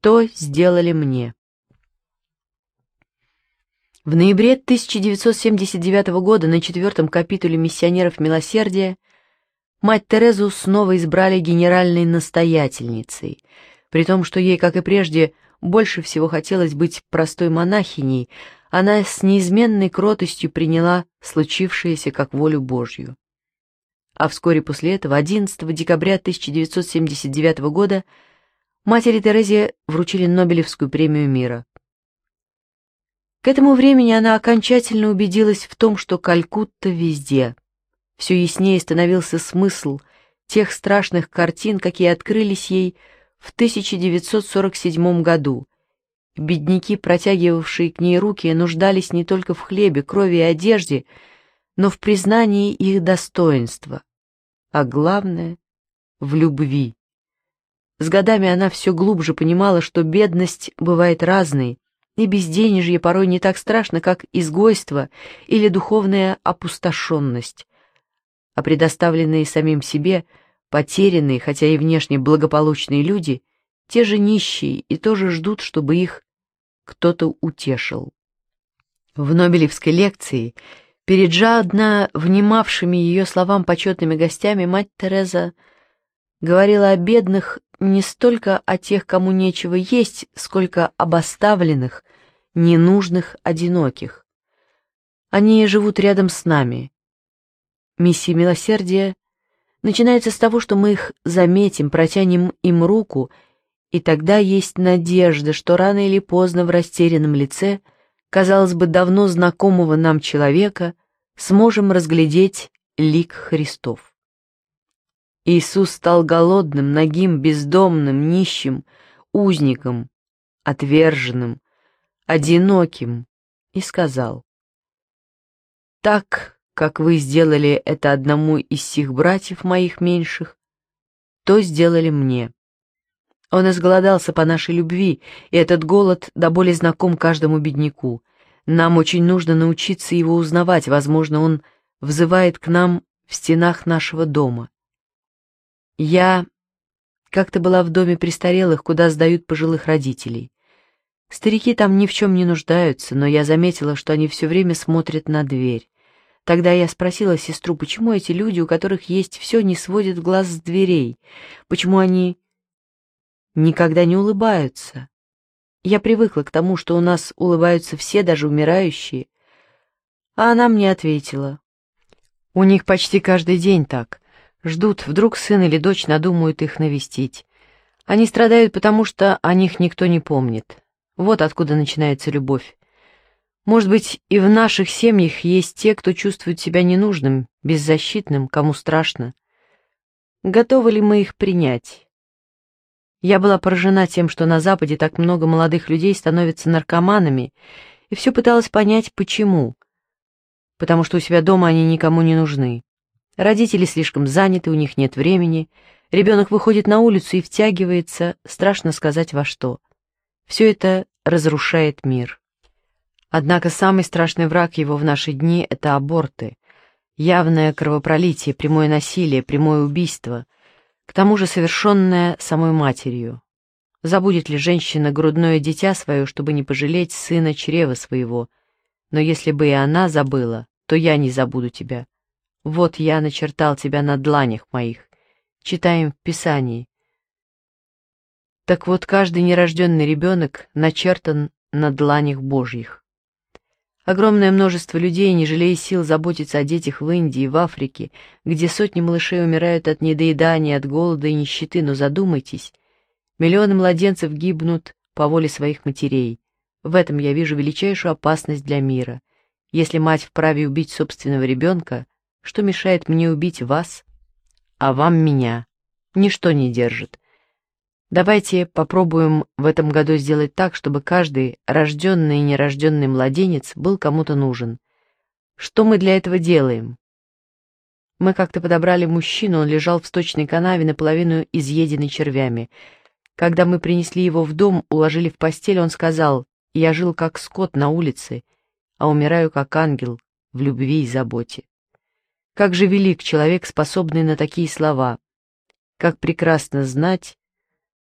Что сделали мне? В ноябре 1979 года на 4-м капитуле миссионеров милосердия мать Терезу снова избрали генеральной настоятельницей, при том, что ей, как и прежде, больше всего хотелось быть простой монахиней. Она с неизменной кротостью приняла случившееся как волю Божью. А вскоре после этого, 11 декабря 1979 года, матери Терезе вручили Нобелевскую премию мира. К этому времени она окончательно убедилась в том, что Калькутта везде. Все яснее становился смысл тех страшных картин, какие открылись ей в 1947 году. Бедняки, протягивавшие к ней руки, нуждались не только в хлебе, крови и одежде, но в признании их достоинства, а главное — в любви. С годами она все глубже понимала, что бедность бывает разной, и безденежье порой не так страшно, как изгойство или духовная опустошенность, а предоставленные самим себе, потерянные, хотя и внешне благополучные люди, те же нищие и тоже ждут, чтобы их кто-то утешил. В Нобелевской лекции перед жадно внимавшими ее словам почетными гостями мать Тереза говорила о бедных не столько о тех, кому нечего есть, сколько об оставленных, ненужных, одиноких. Они живут рядом с нами. Миссия милосердия начинается с того, что мы их заметим, протянем им руку, и тогда есть надежда, что рано или поздно в растерянном лице, казалось бы, давно знакомого нам человека, сможем разглядеть лик Христов. Иисус стал голодным, нагим, бездомным, нищим, узником, отверженным, одиноким, и сказал: «Так, как вы сделали это одному из сих братьев моих меньших, то сделали мне». Он изголодался по нашей любви, и этот голод до боли знаком каждому бедняку. Нам очень нужно научиться его узнавать, возможно, он взывает к нам в стенах нашего дома. Я как-то была в доме престарелых, куда сдают пожилых родителей. Старики там ни в чем не нуждаются, но я заметила, что они все время смотрят на дверь. Тогда я спросила сестру, почему эти люди, у которых есть все, не сводят глаз с дверей, почему они никогда не улыбаются. Я привыкла к тому, что у нас улыбаются все, даже умирающие. А она мне ответила: у них почти каждый день так. Ждут, вдруг сын или дочь надумают их навестить. Они страдают, потому что о них никто не помнит. Вот откуда начинается любовь. Может быть, и в наших семьях есть те, кто чувствует себя ненужным, беззащитным, кому страшно. Готовы ли мы их принять? Я была поражена тем, что на Западе так много молодых людей становятся наркоманами, и все пыталась понять, почему. Потому что у себя дома они никому не нужны. Родители слишком заняты, у них нет времени, ребенок выходит на улицу и втягивается, страшно сказать во что. Все это разрушает мир. Однако самый страшный враг его в наши дни — это аборты. Явное кровопролитие, прямое насилие, прямое убийство, к тому же совершенное самой матерью. Забудет ли женщина грудное дитя свое, чтобы не пожалеть сына чрева своего? Но если бы и она забыла, то я не забуду тебя. Вот я начертал тебя на дланях моих. Читаем в Писании. Так вот, каждый нерожденный ребенок начертан на дланях Божьих. Огромное множество людей, не жалея сил, заботится о детях в Индии, в Африке, где сотни малышей умирают от недоедания, от голода и нищеты, но задумайтесь, миллионы младенцев гибнут по воле своих матерей. В этом я вижу величайшую опасность для мира. Если мать вправе убить собственного ребенка, что мешает мне убить вас, а вам меня? Ничто не держит. Давайте попробуем в этом году сделать так, чтобы каждый рожденный и нерожденный младенец был кому-то нужен. Что мы для этого делаем? Мы как-то подобрали мужчину, он лежал в сточной канаве, наполовину изъеденный червями. Когда мы принесли его в дом, уложили в постель, он сказал: «Я жил как скот на улице, а умираю как ангел в любви и заботе». Как же велик человек, способный на такие слова! Как прекрасно знать,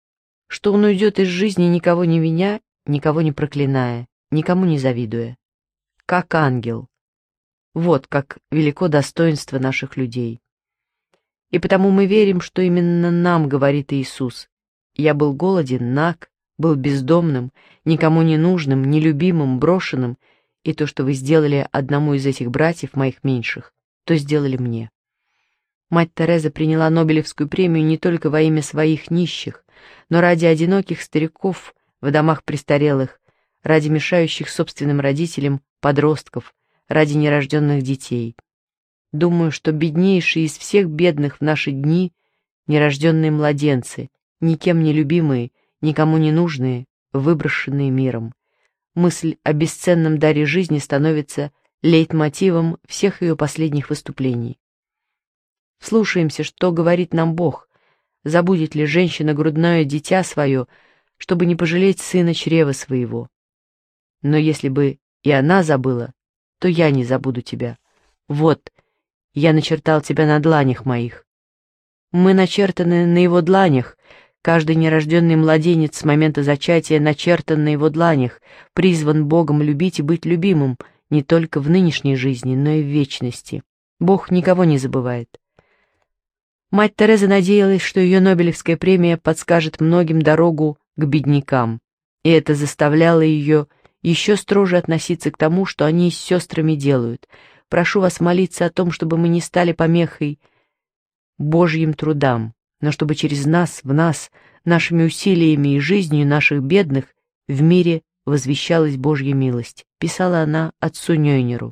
что он уйдет из жизни, никого не виня, никого не проклиная, никому не завидуя. Как ангел. Вот как велико достоинство наших людей. И потому мы верим, что именно нам говорит Иисус. Я был голоден, наг, был бездомным, никому не нужным, нелюбимым, брошенным, и то, что вы сделали одному из этих братьев моих меньших, то сделали мне. Мать Тереза приняла Нобелевскую премию не только во имя своих нищих, но ради одиноких стариков в домах престарелых, ради мешающих собственным родителям подростков, ради нерожденных детей. Думаю, что беднейшие из всех бедных в наши дни — нерожденные младенцы, никем не любимые, никому не нужные, выброшенные миром. Мысль о бесценном даре жизни становится лейтмотивом всех ее последних выступлений. Слушаемся, что говорит нам Бог. Забудет ли женщина грудное дитя свое, чтобы не пожалеть сына чрева своего? Но если бы и она забыла, то я не забуду тебя. Вот, я начертал тебя на дланях моих. Мы начертаны на его дланях, каждый нерожденный младенец с момента зачатия начертан на его дланях, призван Богом любить и быть любимым не только в нынешней жизни, но и в вечности. Бог никого не забывает. Мать Тереза надеялась, что ее Нобелевская премия подскажет многим дорогу к беднякам, и это заставляло ее еще строже относиться к тому, что они с сестрами делают. Прошу вас молиться о том, чтобы мы не стали помехой Божьим трудам, но чтобы через нас, в нас, нашими усилиями и жизнью наших бедных в мире возвещалась Божья милость, писала она отцу Нёйнеру.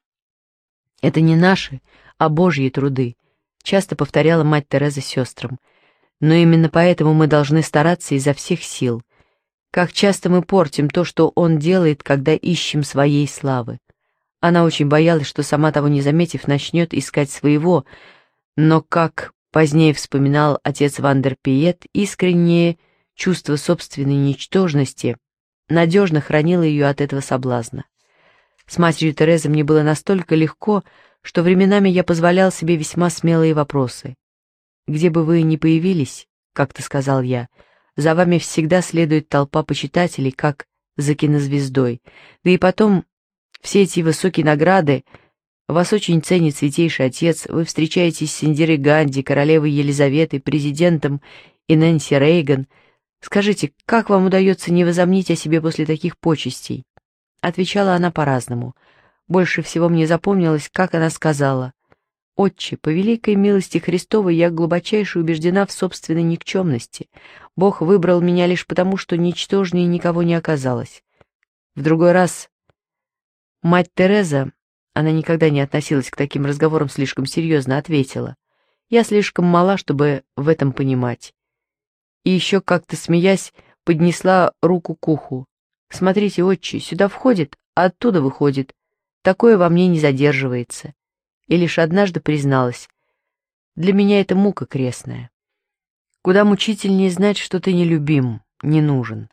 Это не наши, а Божьи труды, часто повторяла мать Тереза сестрам. Но именно поэтому мы должны стараться изо всех сил. Как часто мы портим то, что Он делает, когда ищем своей славы. Она очень боялась, что сама того не заметив, начнет искать своего, но, как позднее вспоминал отец Ван дер Пиет, искреннее чувство собственной ничтожности надежно хранило ее от этого соблазна. С матерью Терезой мне было настолько легко, что временами я позволял себе весьма смелые вопросы. «Где бы вы ни появились, — как-то сказал я, — за вами всегда следует толпа почитателей, как за кинозвездой. Да и потом, все эти высокие награды, вас очень ценит Святейший Отец, вы встречаетесь с Индирой Ганди, королевой Елизаветой, президентом и Нэнси Рейган. Скажите, как вам удается не возомнить о себе после таких почестей?» Отвечала она по-разному. Больше всего мне запомнилось, как она сказала: «Отче, по великой милости Христовой я глубочайше убеждена в собственной никчемности. Бог выбрал меня лишь потому, что ничтожнее никого не оказалось». В другой раз мать Тереза, она никогда не относилась к таким разговорам слишком серьезно, ответила: «Я слишком мала, чтобы в этом понимать». И еще как-то, смеясь, поднесла руку к уху. «Смотрите, отче, сюда входит, а оттуда выходит. Такое во мне не задерживается». И лишь однажды призналась: «Для меня это мука крестная. Куда мучительнее знать, что ты нелюбим, не нужен».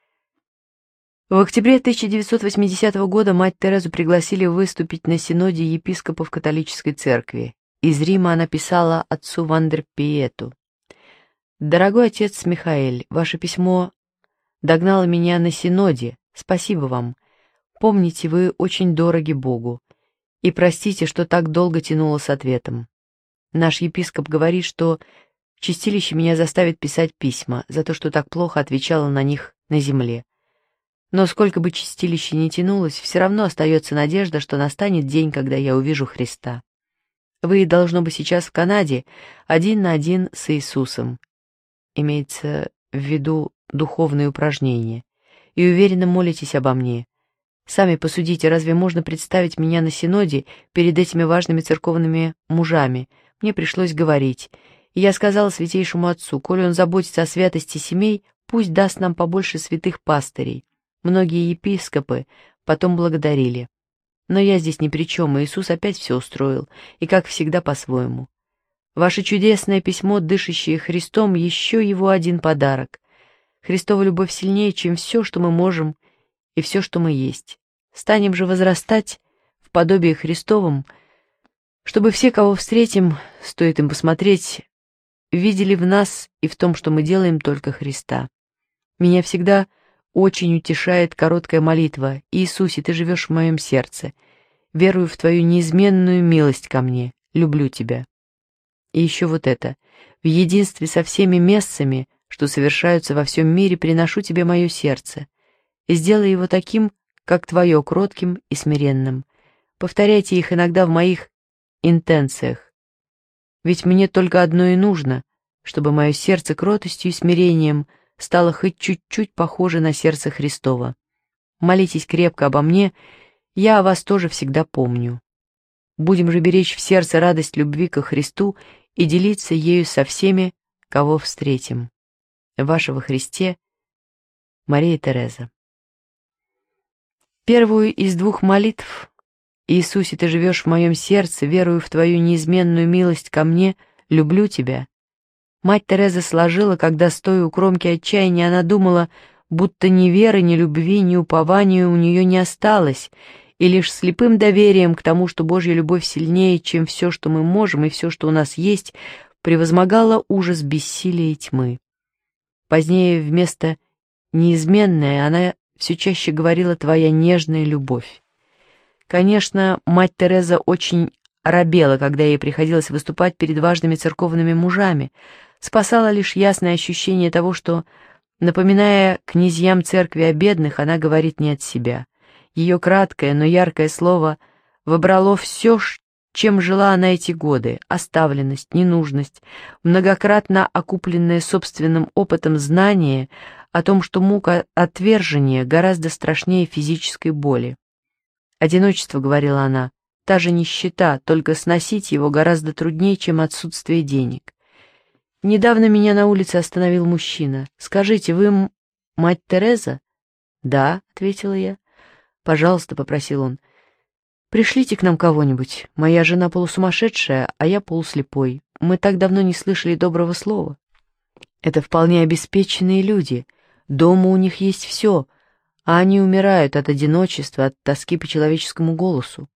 В октябре 1980 года мать Терезу пригласили выступить на синоде епископов католической церкви. Из Рима она писала отцу Ван дер Пиету: «Дорогой отец Михаэль, ваше письмо догнало меня на синоде. Спасибо вам. Помните, вы очень дороги Богу. И простите, что так долго тянуло с ответом. Наш епископ говорит, что чистилище меня заставит писать письма за то, что так плохо отвечала на них на земле. Но сколько бы чистилище ни тянулось, все равно остается надежда, что настанет день, когда я увижу Христа. Вы, должно быть, сейчас в Канаде, один на один с Иисусом». Имеется в виду духовные упражнения. «И уверенно молитесь обо мне. Сами посудите, разве можно представить меня на синоде перед этими важными церковными мужами? Мне пришлось говорить. И я сказала Святейшему Отцу: коли он заботится о святости семей, пусть даст нам побольше святых пастырей». Многие епископы потом благодарили. Но я здесь ни при чем, и Иисус опять все устроил, и, как всегда, по-своему. Ваше чудесное письмо, дышащее Христом, еще его один подарок. Христова любовь сильнее, чем все, что мы можем, и все, что мы есть. Станем же возрастать в подобии Христовом, чтобы все, кого встретим, стоит им посмотреть, видели в нас и в том, что мы делаем, только Христа. Меня всегда очень утешает короткая молитва: «Иисусе, Ты живешь в моем сердце. Верую в Твою неизменную милость ко мне. Люблю Тебя». И еще вот это: «В единстве со всеми мессами, что совершаются во всем мире, приношу Тебе мое сердце, и сделай его таким, как Твое, кротким и смиренным». Повторяйте их иногда в моих интенциях. Ведь мне только одно и нужно, чтобы мое сердце кротостью и смирением стало хоть чуть-чуть похоже на сердце Христово. Молитесь крепко обо мне, я о вас тоже всегда помню. Будем же беречь в сердце радость любви ко Христу и делиться ею со всеми, кого встретим. Ваша во Христе Мария Тереза. Первую из двух молитв: «Иисусе, Ты живешь в моем сердце, верую в Твою неизменную милость ко мне, люблю Тебя», мать Тереза сложила, когда, стоя у кромки отчаяния, она думала, будто ни веры, ни любви, ни упования у нее не осталось, и лишь слепым доверием к тому, что Божья любовь сильнее, чем все, что мы можем, и все, что у нас есть, превозмогала ужас бессилия и тьмы. Позднее вместо «неизменная» она все чаще говорила «твоя нежная любовь». Конечно, мать Тереза очень робела, когда ей приходилось выступать перед важными церковными мужами. Спасало лишь ясное ощущение того, что, напоминая князьям церкви о бедных, она говорит не от себя. Ее краткое, но яркое слово вобрало все, чем жила она эти годы: оставленность, ненужность, многократно окупленное собственным опытом знание о том, что мука отвержения гораздо страшнее физической боли. «Одиночество, — говорила она, — та же нищета, только сносить его гораздо труднее, чем отсутствие денег. Недавно меня на улице остановил мужчина. Скажите, вы мать Тереза?» «Да», — ответила я. «Пожалуйста», — попросил он, — «пришлите к нам кого-нибудь. Моя жена полусумасшедшая, а я полуслепой. Мы так давно не слышали доброго слова». Это вполне обеспеченные люди. Дома у них есть все, а они умирают от одиночества, от тоски по человеческому голосу.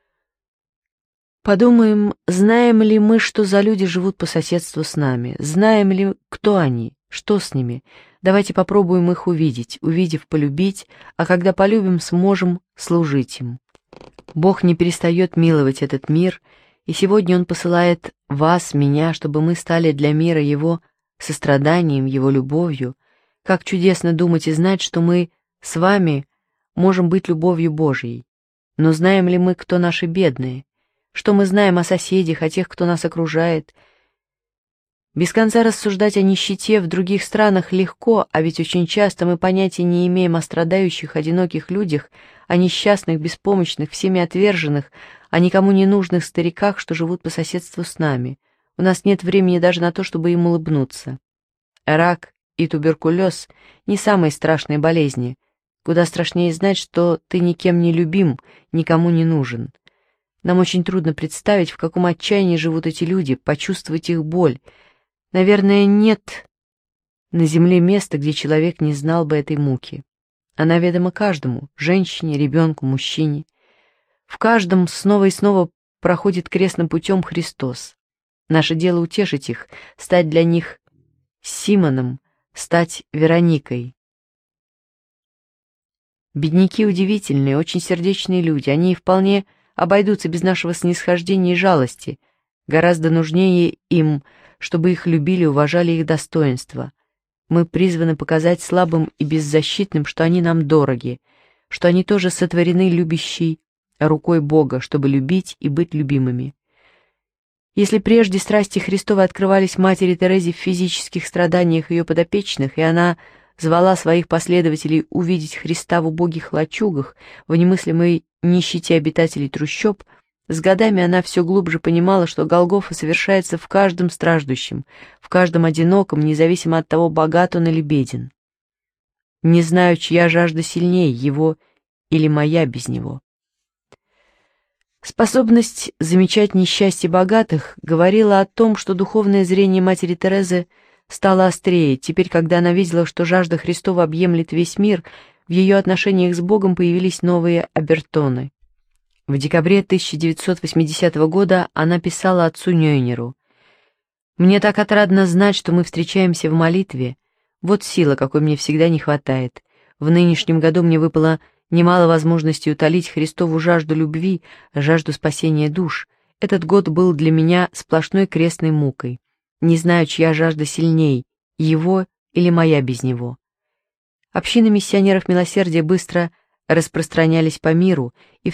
Подумаем, знаем ли мы, что за люди живут по соседству с нами? Знаем ли, кто они? Что с ними? Давайте попробуем их увидеть, увидев, полюбить, а когда полюбим, сможем служить им. Бог не перестает миловать этот мир, и сегодня Он посылает вас, меня, чтобы мы стали для мира Его состраданием, Его любовью. Как чудесно думать и знать, что мы с вами можем быть любовью Божьей. Но знаем ли мы, кто наши бедные? Что мы знаем о соседях, о тех, кто нас окружает? Без конца рассуждать о нищете в других странах легко, а ведь очень часто мы понятия не имеем о страдающих, одиноких людях, о несчастных, беспомощных, всеми отверженных, о никому не нужных стариках, что живут по соседству с нами. У нас нет времени даже на то, чтобы им улыбнуться. Рак и туберкулез — не самые страшные болезни. Куда страшнее знать, что ты никем не любим, никому не нужен. Нам очень трудно представить, в каком отчаянии живут эти люди, почувствовать их боль. Наверное, нет на земле места, где человек не знал бы этой муки. Она ведома каждому — женщине, ребенку, мужчине. В каждом снова и снова проходит крестным путем Христос. Наше дело утешить их, стать для них Симоном, стать Вероникой. Бедняки удивительные, очень сердечные люди, они вполне обойдутся без нашего снисхождения и жалости. Гораздо нужнее им, чтобы их любили, уважали их достоинства. Мы призваны показать слабым и беззащитным, что они нам дороги, что они тоже сотворены любящей рукой Бога, чтобы любить и быть любимыми. Если прежде страсти Христовы открывались матери Терезе в физических страданиях ее подопечных, и она звала своих последователей увидеть Христа в убогих лачугах, в немыслимой нищете обитателей трущоб, с годами она все глубже понимала, что Голгофа совершается в каждом страждущем, в каждом одиноком, независимо от того, богат он или беден. Не знаю, чья жажда сильнее, его или моя без него. Способность замечать несчастье богатых говорила о том, что духовное зрение матери Терезы стало острее. Теперь, когда она видела, что жажда Христова объемлет весь мир, в ее отношениях с Богом появились новые обертоны. В декабре 1980 года она писала отцу Нёйнеру: «Мне так отрадно знать, что мы встречаемся в молитве. Вот сила, какой мне всегда не хватает. В нынешнем году мне выпало немало возможностей утолить Христову жажду любви, жажду спасения душ. Этот год был для меня сплошной крестной мукой. Не знаю, чья жажда сильней, его или моя без него. Общины миссионеров милосердия быстро распространялись по миру, и в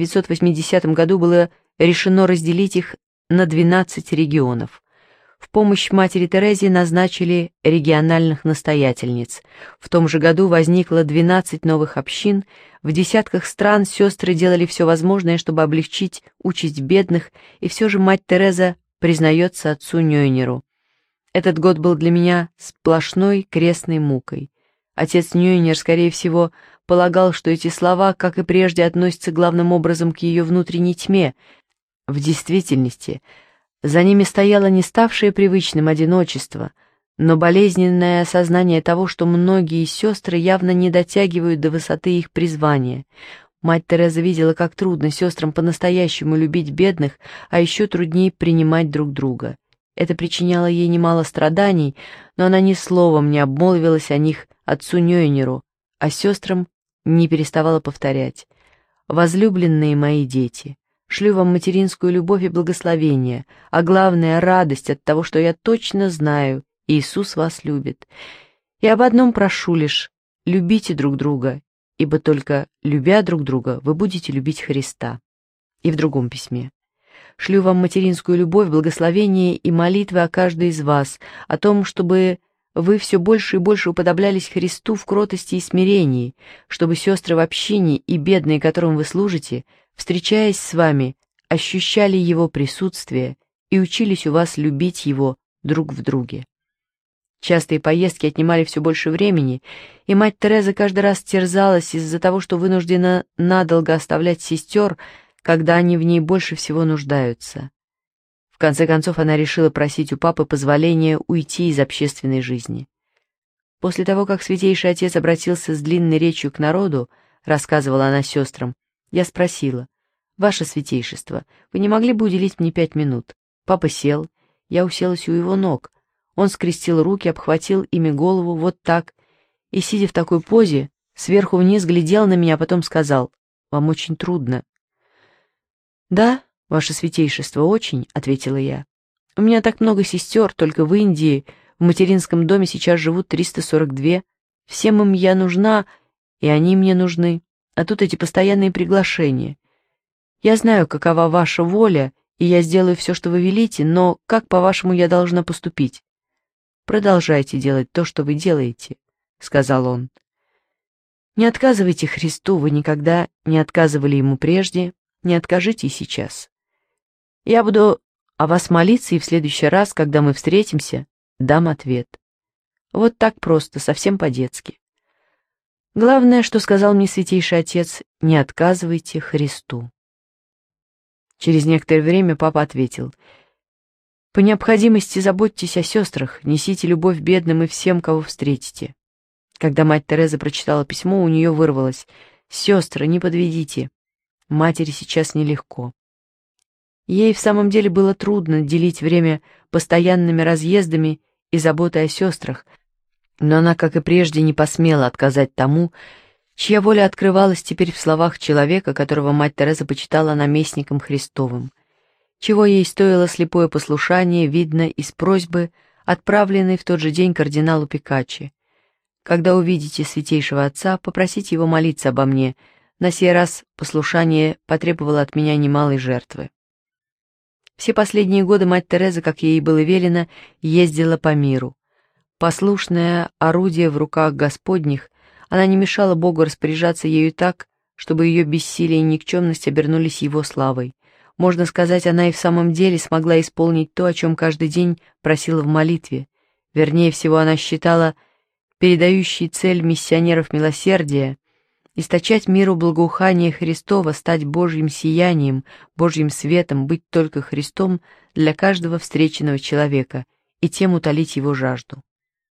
1980 году было решено разделить их на 12 регионов. В помощь матери Терезе назначили региональных настоятельниц. В том же году возникло 12 новых общин. В десятках стран сестры делали все возможное, чтобы облегчить участь бедных, и все же мать Тереза признается отцу Нёйнеру: «Этот год был для меня сплошной крестной мукой». Отец Нёйнер, скорее всего, полагал, что эти слова, как и прежде, относятся главным образом к ее внутренней тьме. В действительности, за ними стояло не ставшее привычным одиночество, но болезненное осознание того, что многие сестры явно не дотягивают до высоты их призвания. Мать Тереза видела, как трудно сестрам по-настоящему любить бедных, а еще труднее принимать друг друга. Это причиняло ей немало страданий, но она ни словом не обмолвилась о них отцу Нёйнеру, а сестрам не переставала повторять: «Возлюбленные мои дети, шлю вам материнскую любовь и благословение, а главное — радость от того, что я точно знаю, Иисус вас любит. И об одном прошу лишь: любите друг друга, ибо только любя друг друга вы будете любить Христа». И в другом письме: «Шлю вам материнскую любовь, благословение и молитвы о каждой из вас, о том, чтобы вы все больше и больше уподоблялись Христу в кротости и смирении, чтобы сестры в общине и бедные, которым вы служите, встречаясь с вами, ощущали Его присутствие и учились у вас любить Его друг в друге». Частые поездки отнимали все больше времени, и мать Тереза каждый раз терзалась из-за того, что вынуждена надолго оставлять сестер, когда они в ней больше всего нуждаются. В конце концов, она решила просить у папы позволения уйти из общественной жизни. После того, как Святейший Отец обратился с длинной речью к народу, рассказывала она сестрам, я спросила: «Ваше Святейшество, вы не могли бы уделить мне 5 минут?» Папа сел, я уселась у его ног. Он скрестил руки, обхватил ими голову, вот так, и, сидя в такой позе, сверху вниз глядел на меня, а потом сказал: «Вам очень трудно». «Да, Ваше Святейшество, очень», — ответила я. «У меня так много сестер, только в Индии, в материнском доме сейчас живут 342. Всем им я нужна, и они мне нужны, а тут эти постоянные приглашения. Я знаю, какова ваша воля, и я сделаю все, что вы велите, но как, по-вашему, я должна поступить?» «Продолжайте делать то, что вы делаете», — сказал он. «Не отказывайте Христу, вы никогда не отказывали Ему прежде, не откажите и сейчас. Я буду о вас молиться, и в следующий раз, когда мы встретимся, дам ответ. Вот так просто, совсем по-детски. Главное, что сказал мне Святейший Отец: не отказывайте Христу». Через некоторое время папа ответил: «По необходимости заботьтесь о сестрах, несите любовь бедным и всем, кого встретите». Когда мать Тереза прочитала письмо, у нее вырвалось: «Сестры, не подведите. Матери сейчас нелегко». Ей в самом деле было трудно делить время постоянными разъездами и заботой о сестрах, но она, как и прежде, не посмела отказать тому, чья воля открывалась теперь в словах человека, которого мать Тереза почитала наместником Христовым. Чего ей стоило слепое послушание, видно из просьбы, отправленной в тот же день кардиналу Пикаччи: «Когда увидите Святейшего Отца, попросите его молиться обо мне. На сей раз послушание потребовало от меня немалой жертвы». Все последние годы мать Тереза, как ей было велено, ездила по миру. Послушное орудие в руках Господних, она не мешала Богу распоряжаться ею так, чтобы ее бессилие и никчемность обернулись Его славой. Можно сказать, она и в самом деле смогла исполнить то, о чем каждый день просила в молитве. Вернее всего, она считала передающей цель миссионеров милосердия источать миру благоухание Христова, стать Божьим сиянием, Божьим светом, быть только Христом для каждого встреченного человека и тем утолить его жажду.